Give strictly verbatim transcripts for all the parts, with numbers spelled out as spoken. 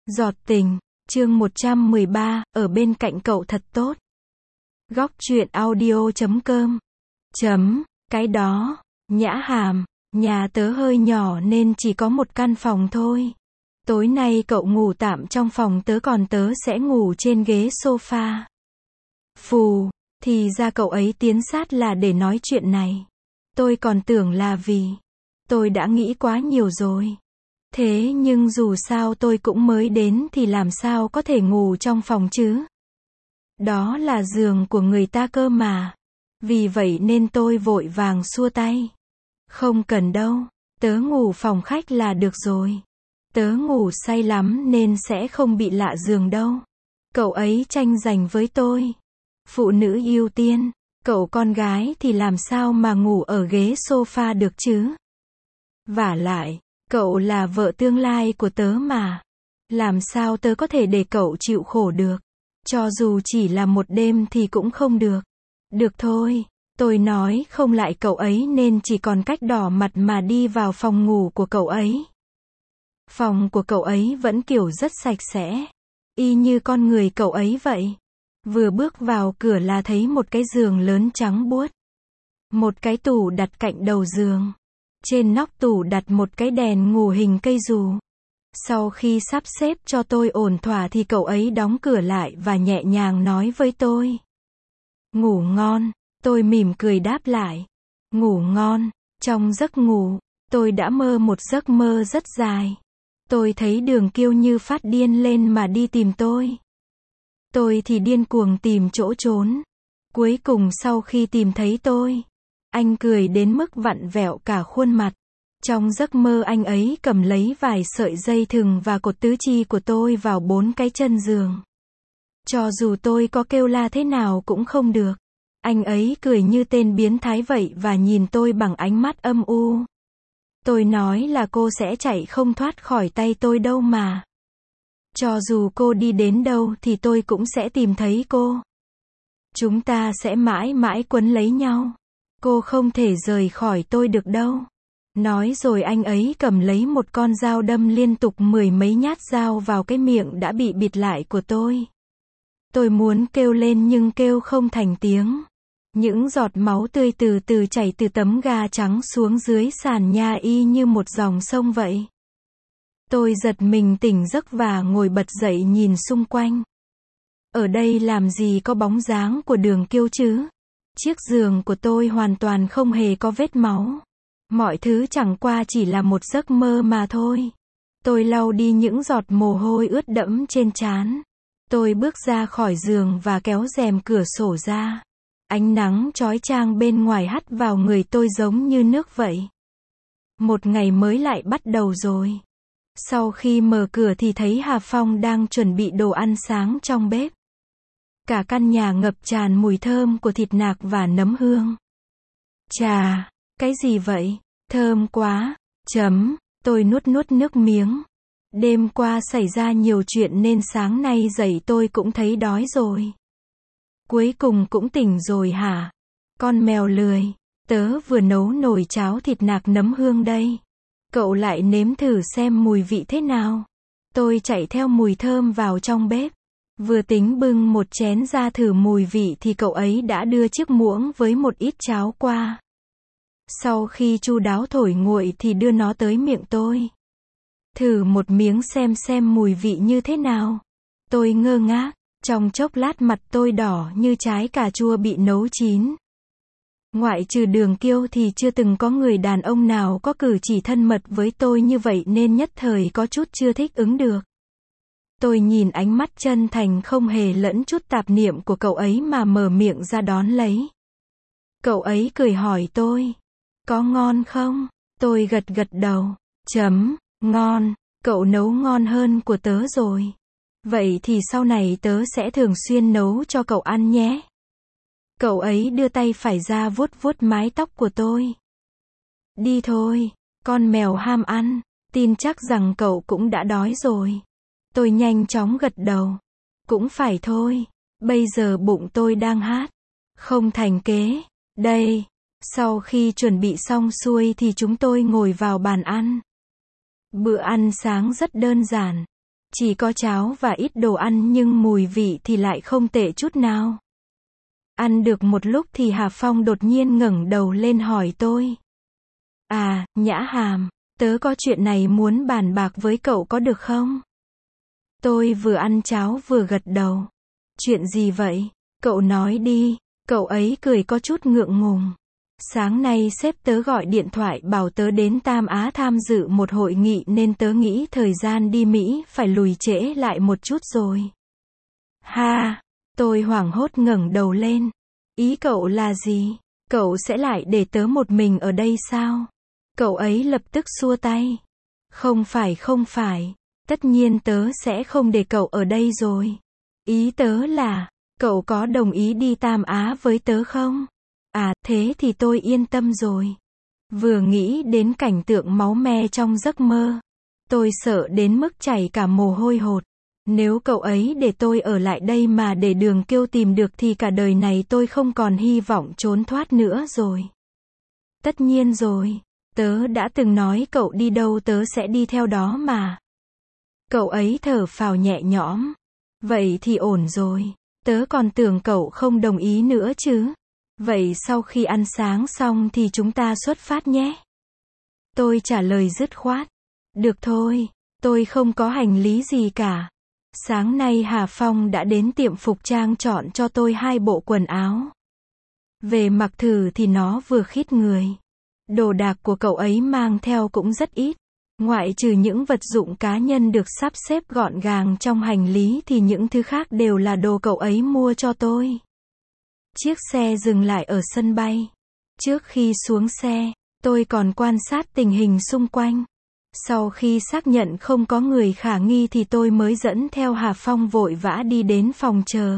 Giọt tình, chương một trăm mười ba, ở bên cạnh cậu thật tốt. Góc truyện audio chấm com. Chấm, cái đó, Nhã Hàm, nhà tớ hơi nhỏ nên chỉ có một căn phòng thôi. Tối nay cậu ngủ tạm trong phòng tớ còn tớ sẽ ngủ trên ghế sofa. Phù, thì ra cậu ấy tiến sát là để nói chuyện này. Tôi còn tưởng là vì tôi đã nghĩ quá nhiều rồi. Thế nhưng dù sao tôi cũng mới đến thì làm sao có thể ngủ trong phòng chứ? Đó là giường của người ta cơ mà. Vì vậy nên tôi vội vàng xua tay. Không cần đâu, tớ ngủ phòng khách là được rồi. Tớ ngủ say lắm nên sẽ không bị lạ giường đâu. Cậu ấy tranh giành với tôi. Phụ nữ ưu tiên, cậu con gái thì làm sao mà ngủ ở ghế sofa được chứ? Vả lại, cậu là vợ tương lai của tớ mà. Làm sao tớ có thể để cậu chịu khổ được? Cho dù chỉ là một đêm thì cũng không được. Được thôi, tôi nói không lại cậu ấy nên chỉ còn cách đỏ mặt mà đi vào phòng ngủ của cậu ấy. Phòng của cậu ấy vẫn kiểu rất sạch sẽ. Y như con người cậu ấy vậy. Vừa bước vào cửa là thấy một cái giường lớn trắng buốt. Một cái tủ đặt cạnh đầu giường. Trên nóc tủ đặt một cái đèn ngủ hình cây dù. Sau khi sắp xếp cho tôi ổn thỏa thì cậu ấy đóng cửa lại và nhẹ nhàng nói với tôi. Ngủ ngon, tôi mỉm cười đáp lại. Ngủ ngon, trong giấc ngủ, tôi đã mơ một giấc mơ rất dài. Tôi thấy Đường Kiêu như phát điên lên mà đi tìm tôi. Tôi thì điên cuồng tìm chỗ trốn. Cuối cùng sau khi tìm thấy tôi, anh cười đến mức vặn vẹo cả khuôn mặt. Trong giấc mơ anh ấy cầm lấy vài sợi dây thừng và cột tứ chi của tôi vào bốn cái chân giường. Cho dù tôi có kêu la thế nào cũng không được. Anh ấy cười như tên biến thái vậy và nhìn tôi bằng ánh mắt âm u. Tôi nói là cô sẽ chạy không thoát khỏi tay tôi đâu mà. Cho dù cô đi đến đâu thì tôi cũng sẽ tìm thấy cô. Chúng ta sẽ mãi mãi quấn lấy nhau. Cô không thể rời khỏi tôi được đâu. Nói rồi anh ấy cầm lấy một con dao đâm liên tục mười mấy nhát dao vào cái miệng đã bị bịt lại của tôi. Tôi muốn kêu lên nhưng kêu không thành tiếng. Những giọt máu tươi từ từ chảy từ tấm ga trắng xuống dưới sàn nhà y như một dòng sông vậy. Tôi giật mình tỉnh giấc và ngồi bật dậy nhìn xung quanh. Ở đây làm gì có bóng dáng của Đường Kiêu chứ? Chiếc giường của tôi hoàn toàn không hề có vết máu. Mọi thứ chẳng qua chỉ là một giấc mơ mà thôi. Tôi lau đi những giọt mồ hôi ướt đẫm trên trán. Tôi bước ra khỏi giường và kéo rèm cửa sổ ra. Ánh nắng chói chang bên ngoài hắt vào người tôi giống như nước vậy. Một ngày mới lại bắt đầu rồi. Sau khi mở cửa thì thấy Hà Phong đang chuẩn bị đồ ăn sáng trong bếp. Cả căn nhà ngập tràn mùi thơm của thịt nạc và nấm hương. Chà, cái gì vậy? Thơm quá. Chấm, tôi nuốt nuốt nước miếng. Đêm qua xảy ra nhiều chuyện nên sáng nay dậy tôi cũng thấy đói rồi. Cuối cùng cũng tỉnh rồi hả? Con mèo lười, tớ vừa nấu nồi cháo thịt nạc nấm hương đây. Cậu lại nếm thử xem mùi vị thế nào. Tôi chạy theo mùi thơm vào trong bếp. Vừa tính bưng một chén ra thử mùi vị thì cậu ấy đã đưa chiếc muỗng với một ít cháo qua. Sau khi chu đáo thổi nguội thì đưa nó tới miệng tôi. Thử một miếng xem xem mùi vị như thế nào. Tôi ngơ ngác, trong chốc lát mặt tôi đỏ như trái cà chua bị nấu chín. Ngoại trừ Đường Kiêu thì chưa từng có người đàn ông nào có cử chỉ thân mật với tôi như vậy nên nhất thời có chút chưa thích ứng được. Tôi nhìn ánh mắt chân thành không hề lẫn chút tạp niệm của cậu ấy mà mở miệng ra đón lấy. Cậu ấy cười hỏi tôi. Có ngon không? Tôi gật gật đầu. Chấm, ngon, cậu nấu ngon hơn của tớ rồi. Vậy thì sau này tớ sẽ thường xuyên nấu cho cậu ăn nhé. Cậu ấy đưa tay phải ra vuốt vuốt mái tóc của tôi. Đi thôi, con mèo ham ăn, tin chắc rằng cậu cũng đã đói rồi. Tôi nhanh chóng gật đầu. Cũng phải thôi, bây giờ bụng tôi đang hát. Không thành kế. Đây, sau khi chuẩn bị xong xuôi thì chúng tôi ngồi vào bàn ăn. Bữa ăn sáng rất đơn giản. Chỉ có cháo và ít đồ ăn nhưng mùi vị thì lại không tệ chút nào. Ăn được một lúc thì Hà Phong đột nhiên ngẩng đầu lên hỏi tôi. À, Nhã Hàm, tớ có chuyện này muốn bàn bạc với cậu có được không? Tôi vừa ăn cháo vừa gật đầu. Chuyện gì vậy? Cậu nói đi. Cậu ấy cười có chút ngượng ngùng. Sáng nay sếp tớ gọi điện thoại bảo tớ đến Tam Á tham dự một hội nghị nên tớ nghĩ thời gian đi Mỹ phải lùi trễ lại một chút rồi. Ha! Tôi hoảng hốt ngẩng đầu lên. Ý cậu là gì? Cậu sẽ lại để tớ một mình ở đây sao? Cậu ấy lập tức xua tay. Không phải không phải. Tất nhiên tớ sẽ không để cậu ở đây rồi. Ý tớ là, cậu có đồng ý đi Tam Á với tớ không? À, thế thì tôi yên tâm rồi. Vừa nghĩ đến cảnh tượng máu me trong giấc mơ, tôi sợ đến mức chảy cả mồ hôi hột. Nếu cậu ấy để tôi ở lại đây mà để Đường Kiêu tìm được thì cả đời này tôi không còn hy vọng trốn thoát nữa rồi. Tất nhiên rồi, tớ đã từng nói cậu đi đâu tớ sẽ đi theo đó mà. Cậu ấy thở phào nhẹ nhõm. Vậy thì ổn rồi, tớ còn tưởng cậu không đồng ý nữa chứ. Vậy sau khi ăn sáng xong thì chúng ta xuất phát nhé. Tôi trả lời dứt khoát. Được thôi, tôi không có hành lý gì cả. Sáng nay Hà Phong đã đến tiệm phục trang chọn cho tôi hai bộ quần áo. Về mặc thử thì nó vừa khít người. Đồ đạc của cậu ấy mang theo cũng rất ít. Ngoại trừ những vật dụng cá nhân được sắp xếp gọn gàng trong hành lý thì những thứ khác đều là đồ cậu ấy mua cho tôi. Chiếc xe dừng lại ở sân bay. Trước khi xuống xe, tôi còn quan sát tình hình xung quanh. Sau khi xác nhận không có người khả nghi thì tôi mới dẫn theo Hà Phong vội vã đi đến phòng chờ.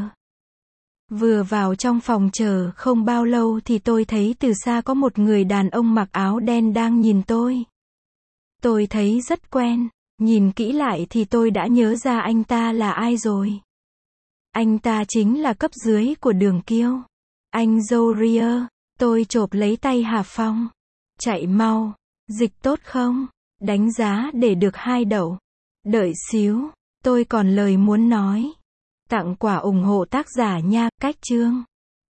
Vừa vào trong phòng chờ không bao lâu thì tôi thấy từ xa có một người đàn ông mặc áo đen đang nhìn tôi. Tôi thấy rất quen, nhìn kỹ lại thì tôi đã nhớ ra anh ta là ai rồi. Anh ta chính là cấp dưới của Đường Kiêu. Anh Joe, tôi chộp lấy tay Hà Phong. Chạy mau, dịch tốt không? Đánh giá để được hai đậu. Đợi xíu, tôi còn lời muốn nói. Tặng quà ủng hộ tác giả nha, cách chương.